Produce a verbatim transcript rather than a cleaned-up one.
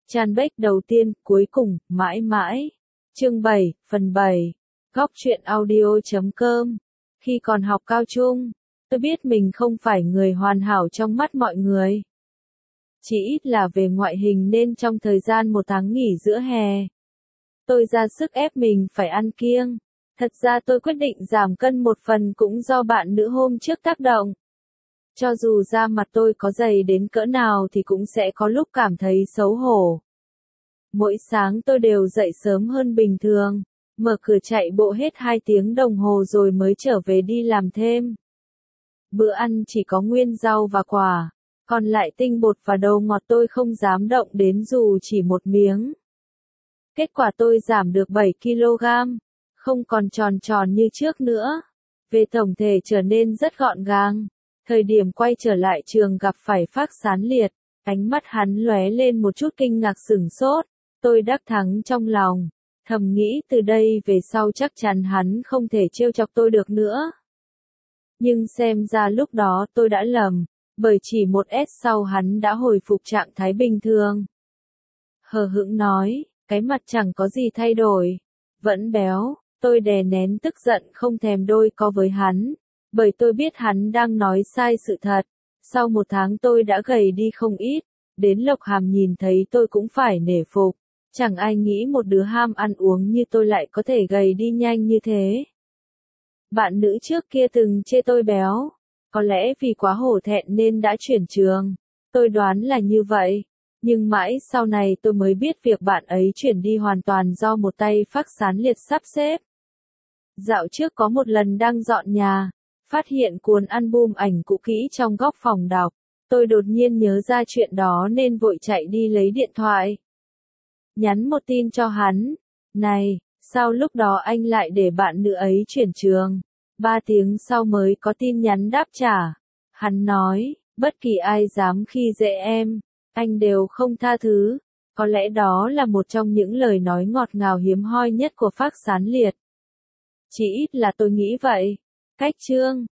Fanpage đầu tiên, cuối cùng, mãi mãi. Chương bảy, phần bảy. Góc truyện audio chấm com. Khi còn học cao trung, tôi biết mình không phải người hoàn hảo trong mắt mọi người. Chỉ ít là về ngoại hình, nên trong thời gian một tháng nghỉ giữa hè, tôi ra sức ép mình phải ăn kiêng. Thật ra tôi quyết định giảm cân một phần cũng do bạn nữ hôm trước tác động. Cho dù da mặt tôi có dày đến cỡ nào thì cũng sẽ có lúc cảm thấy xấu hổ. Mỗi sáng tôi đều dậy sớm hơn bình thường, mở cửa chạy bộ hết hai tiếng đồng hồ rồi mới trở về đi làm thêm. Bữa ăn chỉ có nguyên rau và quả, còn lại tinh bột và đồ ngọt tôi không dám động đến dù chỉ một miếng. Kết quả tôi giảm được bảy ki lô gam, không còn tròn tròn như trước nữa. Về tổng thể trở nên rất gọn gàng. Thời điểm quay trở lại trường gặp phải Phác Sán Liệt, ánh mắt hắn lóe lên một chút kinh ngạc sửng sốt. Tôi đắc thắng trong lòng, thầm nghĩ từ đây về sau chắc chắn hắn không thể trêu chọc tôi được nữa. Nhưng xem ra lúc đó tôi đã lầm, bởi chỉ một S sau hắn đã hồi phục trạng thái bình thường. Hờ hững nói, cái mặt chẳng có gì thay đổi, vẫn béo. Tôi đè nén tức giận không thèm đôi co với hắn, bởi tôi biết hắn đang nói sai sự thật. Sau một tháng tôi đã gầy đi không ít, đến Lộc Hàm nhìn thấy tôi cũng phải nể phục. Chẳng ai nghĩ một đứa ham ăn uống như tôi lại có thể gầy đi nhanh như thế. Bạn nữ trước kia từng chê tôi béo, có lẽ vì quá hổ thẹn nên đã chuyển trường. Tôi đoán là như vậy, nhưng mãi sau này tôi mới biết việc bạn ấy chuyển đi hoàn toàn do một tay Phác Sán Liệt sắp xếp. Dạo trước có một lần đang dọn nhà, phát hiện cuốn album ảnh cũ kỹ trong góc phòng đọc. Tôi đột nhiên nhớ ra chuyện đó nên vội chạy đi lấy điện thoại. Nhắn một tin cho hắn. Này, sao lúc đó anh lại để bạn nữ ấy chuyển trường? Ba tiếng sau mới có tin nhắn đáp trả. Hắn nói, bất kỳ ai dám khi dễ em, anh đều không tha thứ. Có lẽ đó là một trong những lời nói ngọt ngào hiếm hoi nhất của Phác Sán Liệt. Chỉ ít là tôi nghĩ vậy. Cách chương